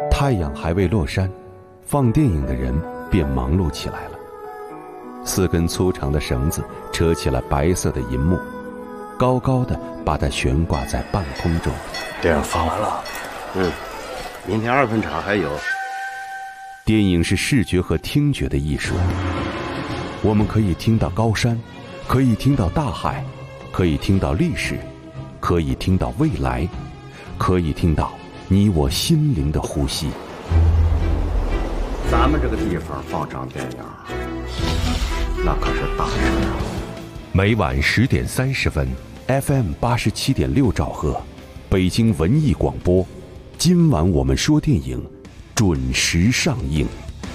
太阳还未落山，放电影的人便忙碌起来了。4根粗长的绳子扯起了白色的银幕，高高的把它悬挂在半空中。 电影放完了，明天2分场还有。 电影是视觉和听觉的艺术，我们可以听到高山，可以听到大海，可以听到历史，可以听到未来，可以听到你我心灵的呼吸。 咱们这个地方放场电影，那可是大事啊！ 每晚10点30分 ，FM 87.6兆赫，北京文艺广播。今晚我们说电影，准时上映。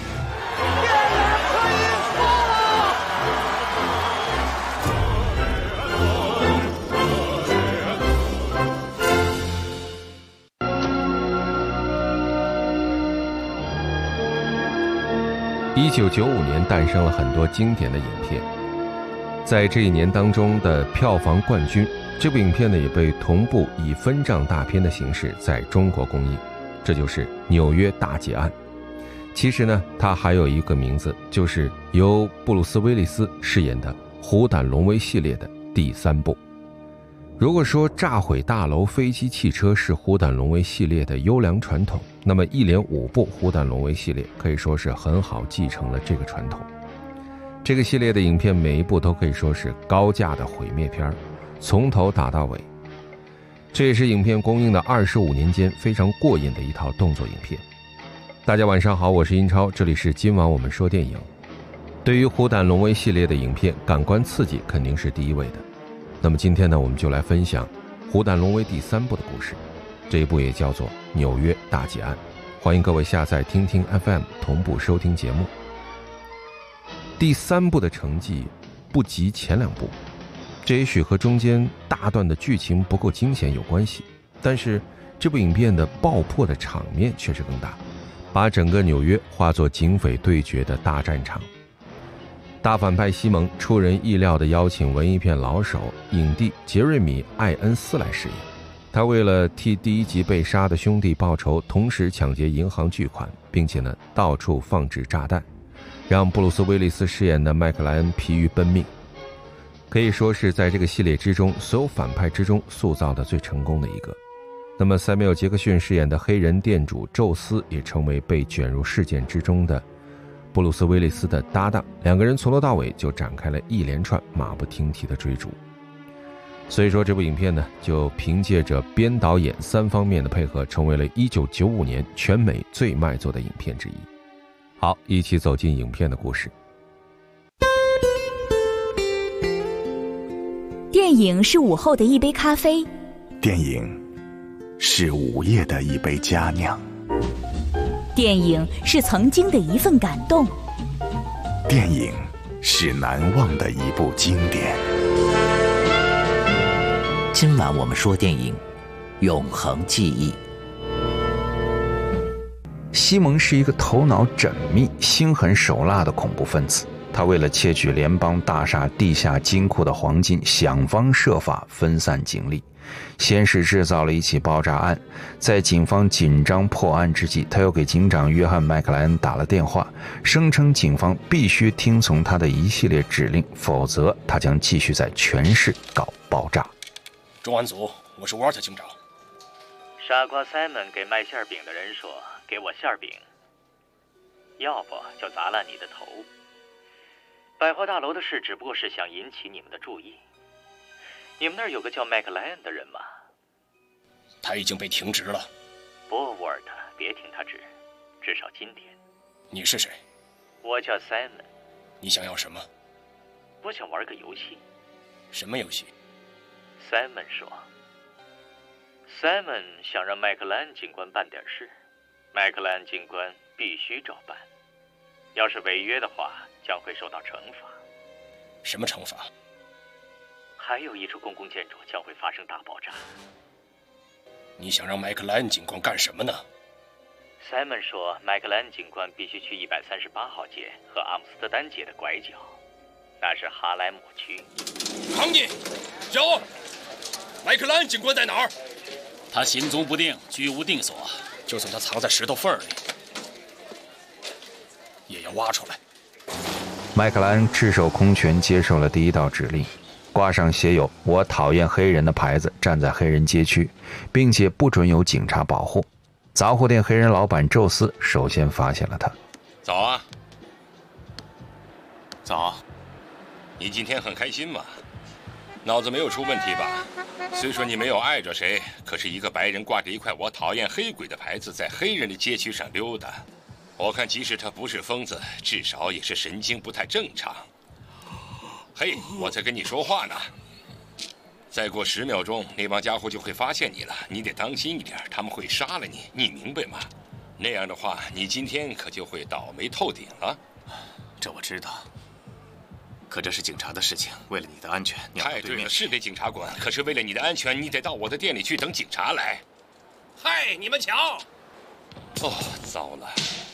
1995年诞生了很多经典的影片，在这一年当中的票房冠军，这部影片呢也被同步以分账大片的形式在中国公映，这就是《纽约大劫案》。其实呢，它还有一个名字，就是由布鲁斯·威利斯饰演的《虎胆龙威》系列的第3部。如果说炸毁大楼、飞机、汽车是虎胆龙威系列的优良传统，那么一连5部虎胆龙威系列可以说是很好继承了这个传统。这个系列的影片每一部都可以说是高价的毁灭片，从头打到尾。这也是影片公映的25年间非常过瘾的一套动作影片。大家晚上好，我是英超，这里是今晚我们说电影。对于虎胆龙威系列的影片，感官刺激肯定是第一位的。那么今天呢，我们就来分享虎胆龙威第3部的故事，这一部也叫做《纽约大劫案》。欢迎各位下载听听 FM 同步收听节目。第3部的成绩不及前2部，这也许和中间大段的剧情不够惊险有关系，但是这部影片的爆破的场面确实更大，把整个纽约化作警匪对决的大战场。大反派西蒙出人意料地邀请文艺片老手影帝杰瑞米·艾恩斯来饰演。他为了替第1集被杀的兄弟报仇，同时抢劫银行巨款，并且呢到处放置炸弹，让布鲁斯·威利斯饰演的麦克莱恩疲于奔命。可以说是在这个系列之中所有反派之中塑造的最成功的一个。那么塞缪尔·杰克逊饰演的黑人店主宙斯也成为被卷入事件之中的布鲁斯·威利斯的搭档，2个人从头到尾就展开了一连串马不停蹄的追逐。所以说这部影片呢，就凭借着编导演3方面的配合，成为了1995年全美最卖座的影片之一。好，一起走进影片的故事。 电影是午后的一杯咖啡， 电影是午夜的一杯佳酿， 电影是曾经的一份感动， 电影是难忘的一部经典。 今晚我们说电影，永恒记忆。 西蒙是一个头脑缜密、心狠手辣的恐怖分子。他为了窃取联邦大厦地下金库的黄金，想方设法分散警力。先是制造了一起爆炸案，在警方紧张破案之际，他又给警长约翰·麦克莱恩打了电话，声称警方必须听从他的一系列指令，否则他将继续在全市搞爆炸。 重案组，我是沃尔特警长。 傻瓜塞门给卖馅饼的人说：“给我馅饼，要不就砸烂你的头。”百货大楼的事只不过是想引起你们的注意。你们那儿有个叫麦克莱恩的人吗？ 他已经被停职了。 不，沃尔特，别听他指，至少今天。 你是谁？ 我叫 Simon。 你想要什么？ 我想玩个游戏。 什么游戏？ Simon 说。Simon 想让麦克莱恩警官办点事，麦克莱恩警官必须照办。要是违约的话，将会受到惩罚。 什么惩罚？ 还有一处公共建筑将会发生大爆炸。 你想让麦克莱恩警官干什么呢？ Simon 说，麦克莱恩警官必须去138号街和阿姆斯特丹街的拐角，那是哈莱姆区。 康妮，小欧，麦克莱恩警官在哪儿？ 他行踪不定，居无定所，就算他藏在石头缝里，也要挖出来。 麦克兰赤手空拳接受了第一道指令，挂上写有“我讨厌黑人”的牌子，站在黑人街区，并且不准有警察保护。杂货店黑人老板宙斯首先发现了他。 早啊。 早。 你今天很开心吗？脑子没有出问题吧？虽说你没有碍着谁，可是一个白人挂着一块“我讨厌黑鬼”的牌子，在黑人的街区上溜达。我看，即使他不是疯子，至少也是神经不太正常。嘿，我在跟你说话呢。再过10秒钟，那帮家伙就会发现你了，你得当心一点，他们会杀了你，你明白吗？那样的话，你今天可就会倒霉透顶了。 这我知道，可这是警察的事情，为了你的安全，你要太对了，是给警察管，可是为了你的安全，你得到我的店里去等警察来。 嗨，你们瞧！ 哦，糟了。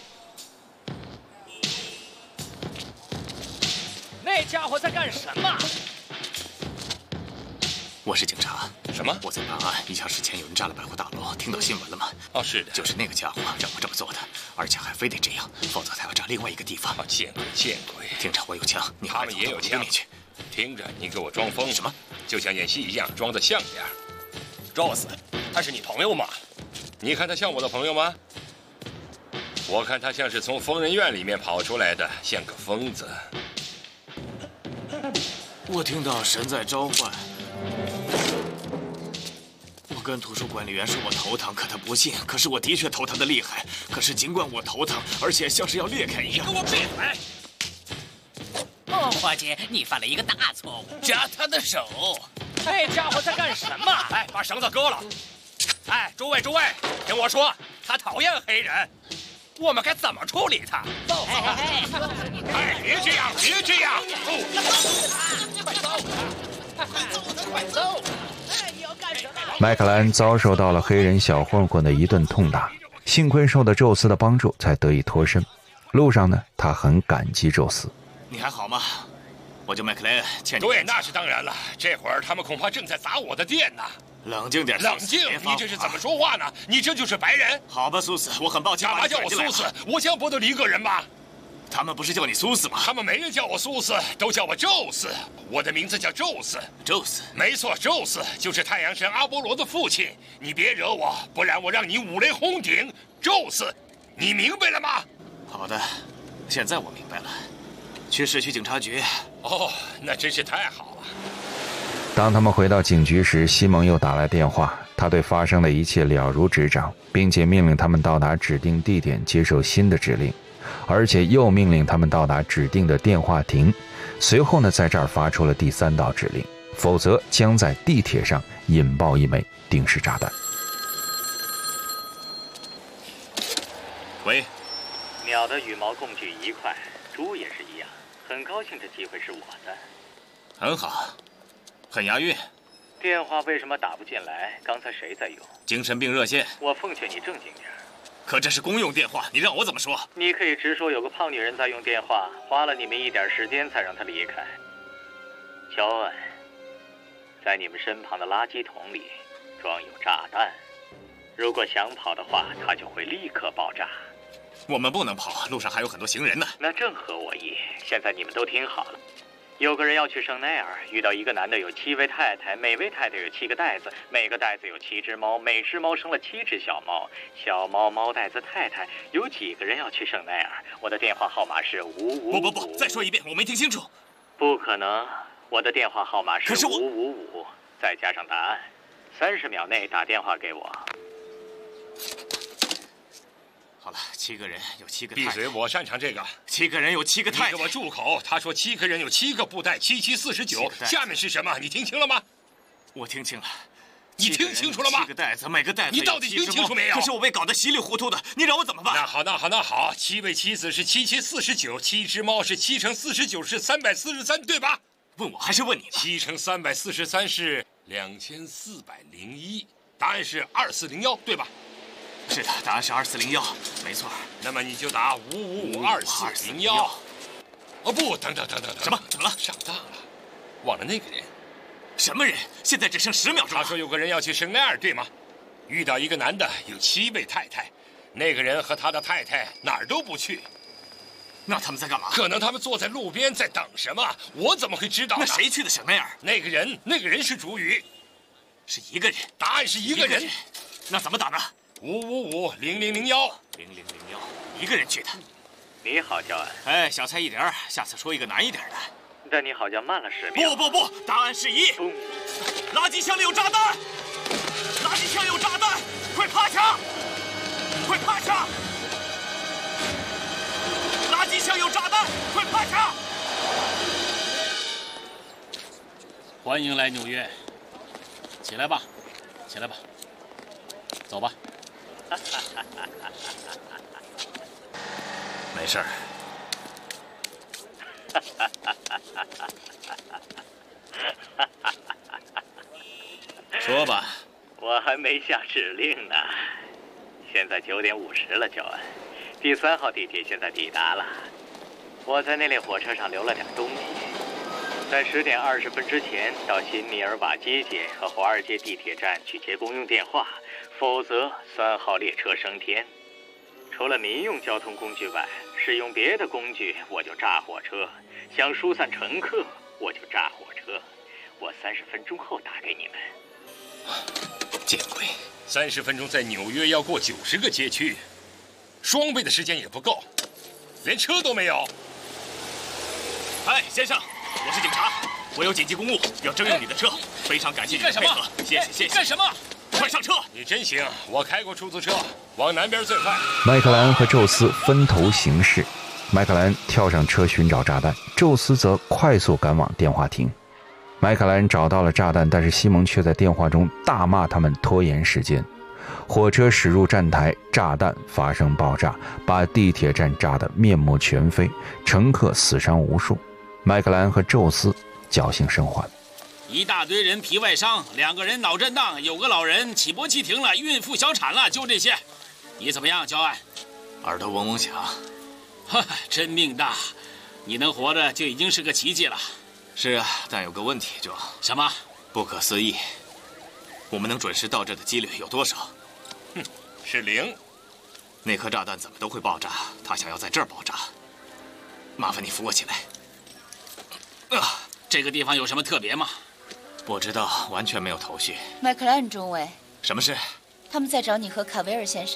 那家伙在干什么？ 我是警察。 什么？ 我在办案。1小时前有人炸了百货大楼，听到新闻了吗？ 哦，是的， 就是那个家伙让我这么做的，而且还非得这样，否则他要炸另外一个地方。 见鬼，见鬼！ 听着，我有枪，你他们也有枪。听着，你给我装疯。 什么？ 就像演戏一样，装得像点。 Rose，他是你朋友吗？ 你看他像我的朋友吗？我看他像是从疯人院里面跑出来的，像个疯子。 我听到神在召唤。我跟图书管理员说我头疼，可他不信。可是我的确头疼的厉害。可是尽管我头疼，而且像是要裂开一样。 你给我闭嘴！ 哦，伙计，你犯了一个大错误， 夹他的手。 那家伙在干什么？ 哎，把绳子割了！哎，诸位，听我说，他讨厌黑人，我们该怎么处理他？ 走！ 哎，别这样，别这样！ 快走！ 麦克兰遭受到了黑人小混混的一顿痛打，幸亏受到宙斯的帮助，才得以脱身。路上呢，他很感激宙斯。 你还好吗？我叫麦克莱恩，欠你。 对，那是当然了。这会儿他们恐怕正在砸我的店呢。 冷静点， 冷静！你这是怎么说话呢？你这就是白人？ 好吧，苏斯，我很抱歉。 干嘛叫我苏斯？我像波多黎各人吗？ 他们不是叫你苏斯吗？ 他们没人叫我苏斯，都叫我宙斯。我的名字叫宙斯。 宙斯？ 没错，宙斯就是太阳神阿波罗的父亲。你别惹我，不然我让你五雷轰顶。宙斯，你明白了吗？ 好的，现在我明白了。去市区警察局。 哦，那真是太好了。 当他们回到警局时，西蒙又打来电话，他对发生的一切了如指掌，并且命令他们到达指定地点接受新的指令，而且又命令他们到达指定的电话亭。随后呢，在这儿发出了第3道指令，否则将在地铁上引爆一枚定时炸弹。 喂， 鸟的羽毛共聚一块，猪也是一样。很高兴这机会是我的。 很好，很押韵。 电话为什么打不进来？刚才谁在用？ 精神病热线。 我奉劝你正经点。 可这是公用电话，你让我怎么说？ 你可以直说有个胖女人在用电话，花了你们一点时间才让她离开。乔恩，在你们身旁的垃圾桶里装有炸弹，如果想跑的话，它就会立刻爆炸。 我们不能跑，路上还有很多行人呢。 那正合我意。现在你们都听好了，有个人要去圣奈尔，遇到一个男的有7位太太，每位太太有7个袋子，每个袋子有7只猫，每只猫生了7只小猫。小猫、猫袋子、太太，有几个人要去圣奈尔？我的电话号码是555。 不，再说一遍，我没听清楚。 不可能，我的电话号码是555，再加上答案，30秒内打电话给我。 好了，7个人有7个。 闭嘴！我擅长这个。 7个人有7个太太。 你给我住口！他说7个人有7个布袋，7、7、49。下面是什么？你听清了吗？ 我听清了。 你听清楚了吗 ？7个袋子，每个袋子。 你到底听清楚没有？ 可是我被搞得稀里糊涂的，你让我怎么办？ 那好，7位妻子是7、7、49，7只猫是7乘49是343，对吧？ 问我还是问你 ？7乘343是2401，答案是2401，对吧？ 是的，答案是2401，没错。 那么你就打5552401。哦不，等， 什么？怎么了？ 上当了，忘了那个人。 什么人？现在只剩10秒钟。 他说有个人要去圣奈尔，对吗？ 遇到一个男的有7位太太，那个人和他的太太哪儿都不去。 那他们在干嘛？ 可能他们坐在路边在等什么，我怎么会知道呢？ 那谁去的什么样？ 那个人是主语， 是一个人。 答案是一个人。 那怎么打呢 ？555-0001，0001， 一个人去的。 你好，教案。 哎，小菜一碟，下次说一个难一点的。 但你好像慢了10秒。 不，答案是1。垃圾箱里有炸弹！垃圾箱有炸弹！快趴下！快趴下！垃圾箱有炸弹！快趴下！ 欢迎来纽约。起来吧，起来吧，走吧。 没事儿。说吧。 我还没下指令呢。现在9点50了，教案。第3号地铁现在抵达了。我在那列火车上留了点东西，在10点20分之前到新米尔瓦街和华尔街地铁站去接公用电话，否则3号列车升天。除了民用交通工具外，使用别的工具我就炸火车，想疏散乘客我就炸火车。我30分钟后打给你们。 见鬼 ！30分钟在纽约要过90个街区，双倍的时间也不够，连车都没有。 哎，先生，我是警察，我有紧急公务要征用你的车，非常感谢你的配合，谢谢。 干什么？ 快上车！ 你真行，我开过出租车，往南边最快。 麦克兰和宙斯分头行事，麦克兰跳上车寻找炸弹，宙斯则快速赶往电话亭。麦克兰找到了炸弹，但是西蒙却在电话中大骂他们拖延时间。火车驶入站台，炸弹发生爆炸，把地铁站炸得面目全非，乘客死伤无数。麦克兰和宙斯侥幸生还。 一大堆人皮外伤，2个人脑震荡，有个老人起搏器停了，孕妇小产了，就这些。你怎么样，教案？ 耳朵嗡嗡响。 哈，真命大，你能活着就已经是个奇迹了。 是啊，但有个问题，就什么？ 不可思议。我们能准时到这的几率有多少？ 是0。 那颗炸弹怎么都会爆炸，他想要在这儿爆炸。麻烦你扶我起来。 这个地方有什么特别吗？ 不知道，完全没有头绪。 麦克兰中尉， 什么事？ 他们在找你和卡维尔先生。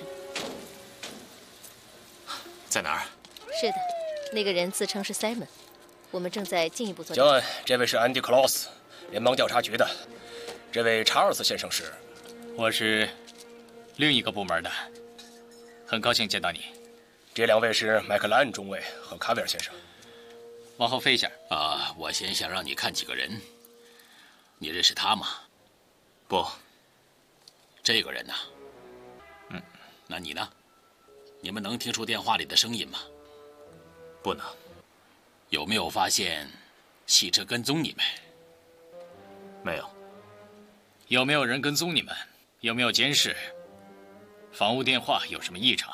在哪儿？ 是的，那个人自称是 Simon， 我们正在进一步做。 教案，这位是安迪·克劳斯，联邦调查局的。这位查尔斯先生是？ 我是另一个部门的，很高兴见到你。 这2位是麦克兰中尉和卡维尔先生。 往后飞一下。 我先想让你看几个人。你认识他吗？ 不。 这个人呢？那你呢？你们能听出电话里的声音吗？ 不能。 有没有发现汽车跟踪你们？ 没有。 有没有人跟踪你们？有没有监视？房屋电话有什么异常？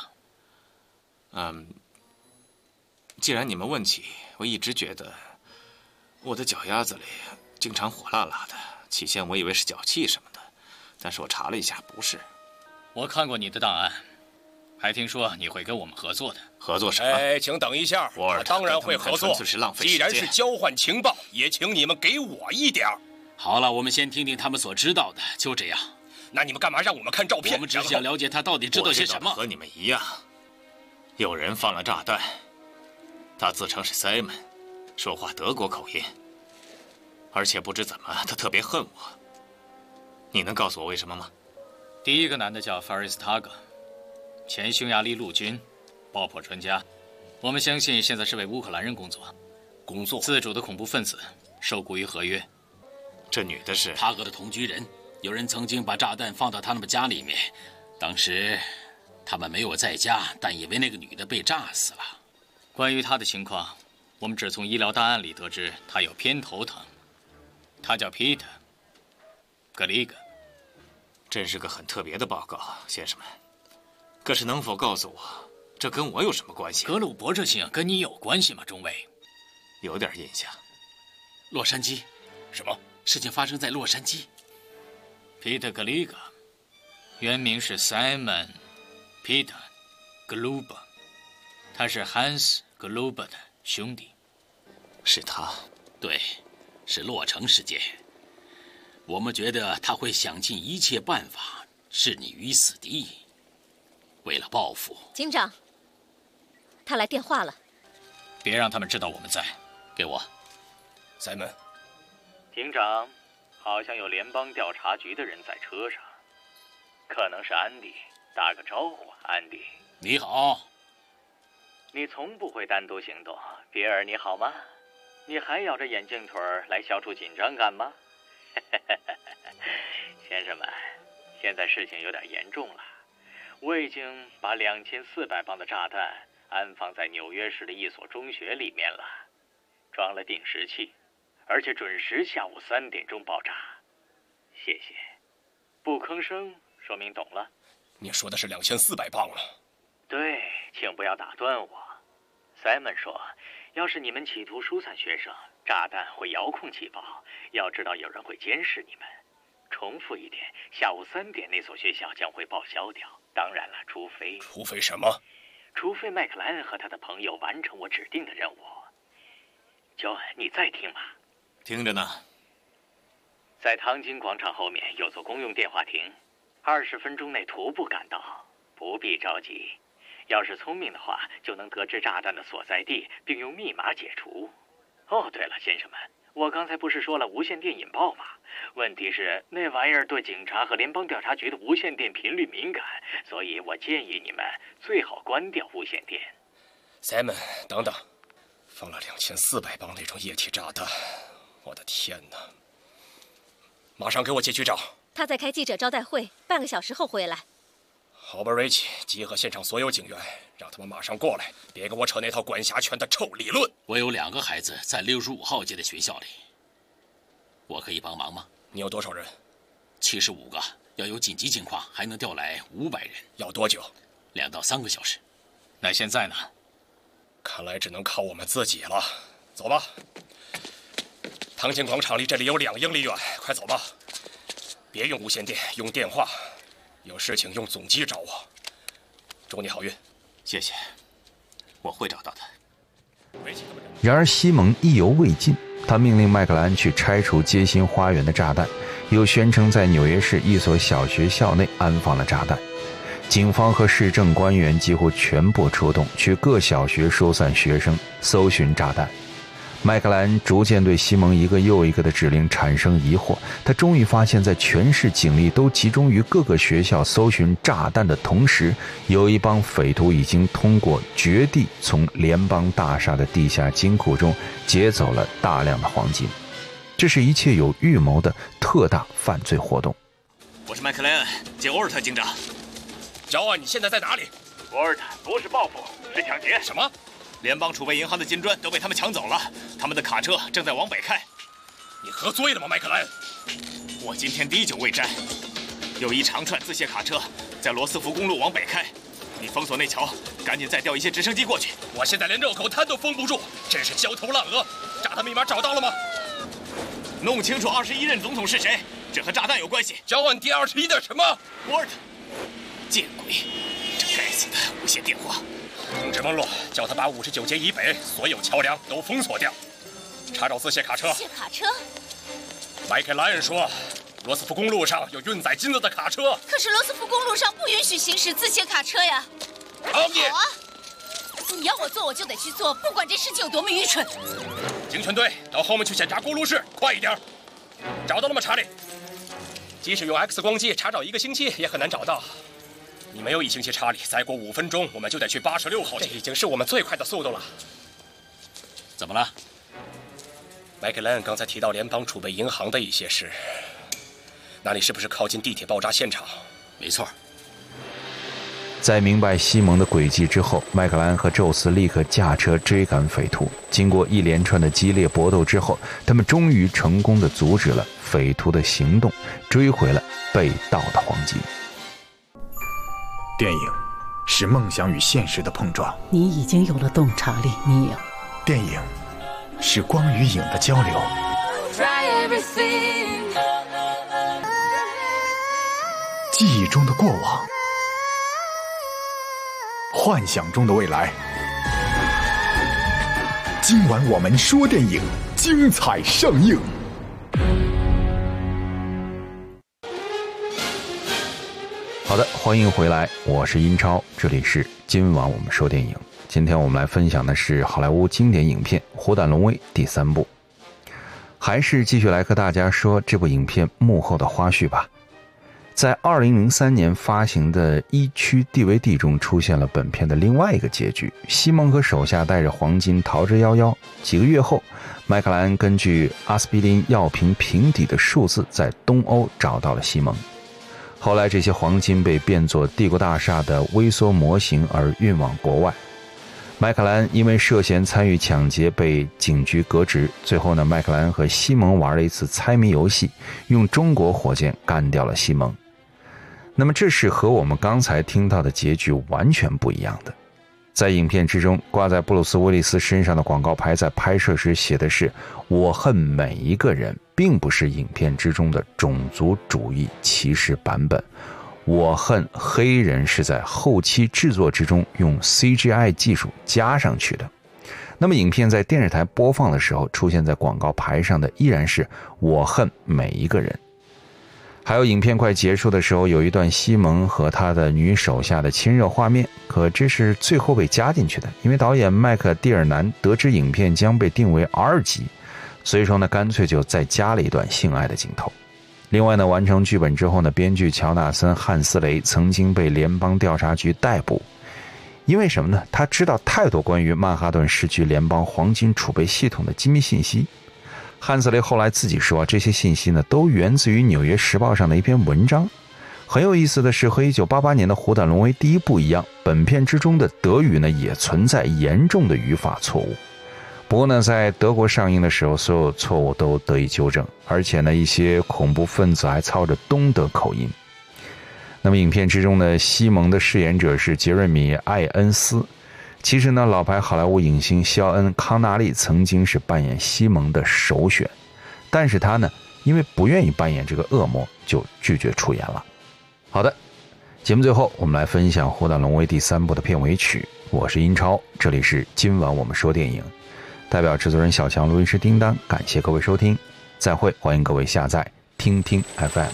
既然你们问起，我一直觉得我的脚丫子里经常火辣辣的。起先我以为是脚气什么的，但是我查了一下，不是。 我看过你的档案，还听说你会跟我们合作的。 合作什么？ 哎，请等一下，我当然会合作。 纯粹是浪费时间。 既然是交换情报，也请你们给我一点。 好了，我们先听听他们所知道的，就这样。 那你们干嘛让我们看照片？ 我们只想了解他到底知道些什么。 和你们一样，有人放了炸弹。他自称是 Simon， 说话德国口音，而且不知怎么他特别恨我。你能告诉我为什么吗？ 第一个男的叫法瑞斯塔格，前匈牙利陆军爆破专家，我们相信现在是为乌克兰人工作，自主的恐怖分子，受雇于合约。 这女的是塔格的同居人，有人曾经把炸弹放到他们家里面，当时他们没有在家，但以为那个女的被炸死了。 关于他的情况，我们只从医疗档案里得知他有偏头疼。他叫 Peter 格里格。 真是个很特别的报告，先生们。可是能否告诉我，这跟我有什么关系？ 格鲁伯这姓跟你有关系吗，中尉？ 有点印象。 洛杉矶。 什么？ 事情发生在洛杉矶。 Peter 格里格原名是 Simon Peter Gruber， 他是 Hans Gruber 的兄弟。 是他？ 对，是洛城事件。我们觉得他会想尽一切办法置你于死地，为了报复。 警长，他来电话了。 别让他们知道我们在。 给我。 塞门。 警长，好像有联邦调查局的人在车上，可能是安迪。打个招呼，安迪。 你好。 你从不会单独行动，比尔，你好吗？你还咬着眼镜腿来消除紧张感吗？先生们，现在事情有点严重了。我已经把2400磅的炸弹安放在纽约市的一所中学里面了，装了定时器，而且准时下午3点钟爆炸。谢谢。不吭声，说明懂了。 你说的是2400磅啊？ 对，请不要打断我。Simon 说，要是你们企图疏散学生，炸弹会遥控起爆，要知道有人会监视你们。重复一点，下午3点那所学校将会报销掉。当然了，除非什么？ 除非麦克莱恩和他的朋友完成我指定的任务。乔恩，你在听吗？ 听着呢。 在唐金广场后面有座公用电话亭，20分钟内徒步赶到，不必着急。要是聪明的话，就能得知炸弹的所在地，并用密码解除。哦，对了，先生们，我刚才不是说了无线电引爆吗？问题是那玩意儿对警察和联邦调查局的无线电频率敏感，所以我建议你们最好关掉无线电。 Simon， 等等，放了2400磅那种液体炸弹，我的天哪！马上给我接局长。 他在开记者招待会，半个小时后回来。 好吧，瑞奇，集合现场所有警员，让他们马上过来，别跟我扯那套管辖权的臭理论。 我有2个孩子在65号街的学校里，我可以帮忙吗？ 你有多少人 ？75个，要有紧急情况还能调来500人。 要多久 ？2到3个小时。 那现在呢？ 看来只能靠我们自己了。走吧，唐金广场离这里有2英里远，快走吧。别用无线电，用电话。有事情用总机找我。祝你好运。 谢谢，我会找到的。 然而西蒙意犹未尽，他命令麦克兰去拆除街心花园的炸弹，又宣称在纽约市一所小学校内安放了炸弹。警方和市政官员几乎全部出动，去各小学疏散学生，搜寻炸弹。麦克兰逐渐对西蒙一个又一个的指令产生疑惑，他终于发现，在全市警力都集中于各个学校搜寻炸弹的同时，有一帮匪徒已经通过掘地从联邦大厦的地下金库中劫走了大量的黄金。这是一切有预谋的特大犯罪活动。 我是麦克莱恩，接欧尔特警长。 乔恩，你现在在哪里？ 沃尔特，不是报复，是抢劫。 什么？ 联邦储备银行的金砖都被他们抢走了，他们的卡车正在往北开。 你喝醉了吗，麦克莱恩？ 我今天滴酒未沾。有一长串自卸卡车在罗斯福公路往北开，你封锁那桥，赶紧再调一些直升机过去。 我现在连绕口滩都封不住，真是焦头烂额。炸弹密码找到了吗？ 弄清楚21任总统是谁，这和炸弹有关系。 交换第21的什么？ 沃尔特，见鬼！这该死的无线电话。 通知蒙洛，叫他把59街以北所有桥梁都封锁掉，查找自卸卡车。 自卸卡车？ 麦克莱恩说，罗斯福公路上有运载金子的卡车。 可是罗斯福公路上不允许行驶自卸卡车呀。 好啊，你要我做我就得去做，不管这事情有多么愚蠢。 警犬队到后面去检查锅炉室，快一点。找到了吗，查理？即使用 X 光机查找1个星期也很难找到。你没有1星期，查理，再过5分钟我们就得去86号街，这已经是我们最快的速度了。 怎么了？ 麦克莱恩刚才提到联邦储备银行的一些事，那里是不是靠近地铁爆炸现场？ 没错。 在明白西蒙的诡计之后，麦克兰和宙斯立刻驾车追赶匪徒。经过一连串的激烈搏斗之后，他们终于成功地阻止了匪徒的行动，追回了被盗的黄金。 电影是梦想与现实的碰撞。 你已经有了洞察力，你有。 电影是光与影的交流。 记忆中的过往，幻想中的未来。今晚我们说电影，精彩上映。 好的，欢迎回来，我是英超，这里是今晚我们说电影。今天我们来分享的是好莱坞经典影片《虎胆龙威》第3部，还是继续来和大家说这部影片幕后的花絮吧。在2003年发行的1区 DVD 中出现了本片的另外一个结局，西蒙和手下带着黄金逃之夭夭。几个月后，麦克兰根据阿司匹林药瓶瓶底的数字在东欧找到了西蒙。后来这些黄金被变作帝国大厦的微缩模型而运往国外。麦克兰因为涉嫌参与抢劫被警局革职，最后呢，麦克兰和西蒙玩了一次猜谜游戏，用中国火箭干掉了西蒙。那么这是和我们刚才听到的结局完全不一样的。在影片之中，挂在布鲁斯·威利斯身上的广告牌在拍摄时写的是“我恨每一个人”，并不是影片之中的种族主义歧视版本。我恨黑人是在后期制作之中用 CGI 技术加上去的。那么影片在电视台播放的时候，出现在广告牌上的依然是我恨每一个人。还有影片快结束的时候，有一段西蒙和他的女手下的亲热画面，可这是最后被加进去的，因为导演麦克蒂尔南得知影片将被定为 R 级，所以说呢，干脆就再加了一段性爱的镜头。另外呢，完成剧本之后呢，编剧乔纳森·汉斯雷曾经被联邦调查局逮捕，因为什么呢？他知道太多关于曼哈顿市区联邦黄金储备系统的机密信息。汉斯雷后来自己说，这些信息呢都源自于《纽约时报》上的一篇文章。很有意思的是，和1988年的《虎胆龙威》第1部一样，本片之中的德语呢也存在严重的语法错误。不过呢，在德国上映的时候，所有错误都得以纠正，而且呢，一些恐怖分子还操着东德口音。那么影片之中呢，西蒙的饰演者是杰瑞米·艾恩斯。其实呢，老牌好莱坞影星肖恩·康纳利曾经是扮演西蒙的首选，但是他呢，因为不愿意扮演这个恶魔，就拒绝出演了。好的，节目最后我们来分享《虎胆龙威》第3部的片尾曲。我是英超，这里是今晚我们说电影，代表制作人小强、录音师叮当，感谢各位收听，再会，欢迎各位下载听听 FM。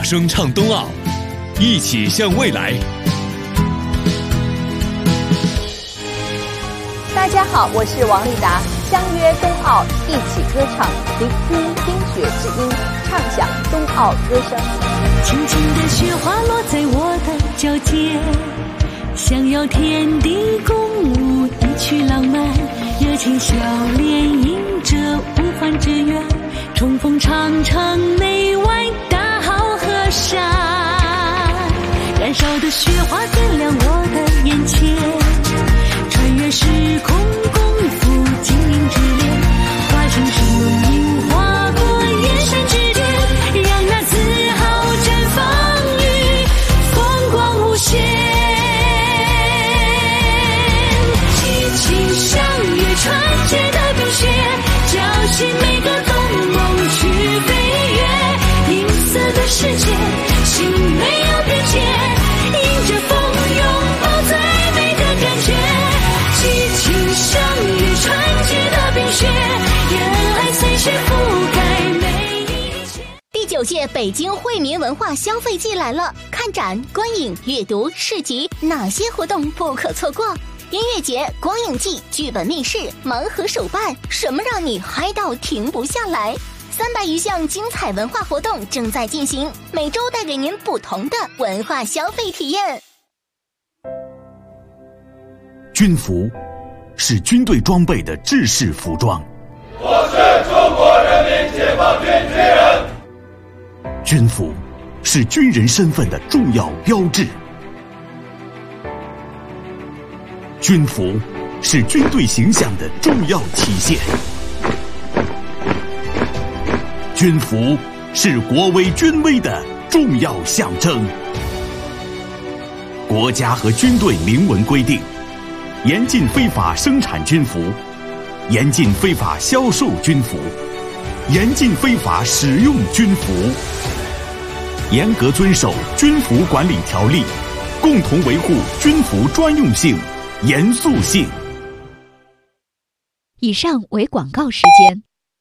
声唱冬奥，一起向未来。 大家好，我是王丽达，相约冬奥，一起歌唱，聆听冰雪之音，畅享冬奥歌声。 轻轻的雪花落在我的脚尖，想要天地共舞一曲浪漫，热情笑脸迎着无欢之缘，冲锋长城内外大好河山，燃烧的雪花点亮我的眼前，穿越时空共赴精灵之恋，化成生命划过远山之巅，让那自豪绽放于风光无限。激情像越纯洁的冰雪，叫醒每个动梦去飞跃，银色的世界，心没有边界，迎着风拥抱最美的感觉。激情像越纯洁的冰雪，热爱随时覆盖每一切。 第9届北京惠民文化消费季来了，看展、观影、阅读、市集，哪些活动不可错过？音乐节、光影季、剧本密室、盲盒手办，什么让你嗨到停不下来？300余项精彩文化活动正在进行，每周带给您不同的文化消费体验。 军服是军队装备的制式服装。 我是中国人民解放军军人。 军服是军人身份的重要标志。军服是军队形象的重要体现。军服是国威军威的重要象征。国家和军队明文规定，严禁非法生产军服，严禁非法销售军服，严禁非法使用军服，严格遵守军服管理条例，共同维护军服专用性、严肃性。 以上为广告时间。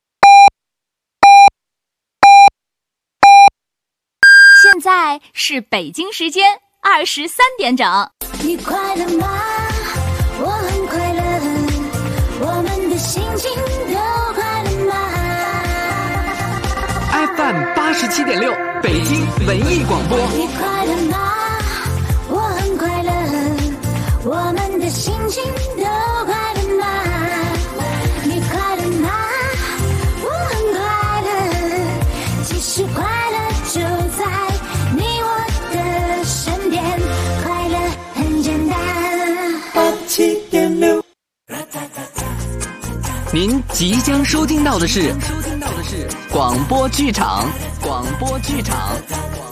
现在是北京时间23点整。 你快乐吗？我很快乐，我们的心情都快乐吗 ？FM 87.6，北京文艺广播。 你快乐吗？我很快乐，我们的心情都快乐吗？你快乐吗？我很快乐，其实快乐就在你我的身边，快乐很简单。87.6， 您即将收听到的是广播剧场。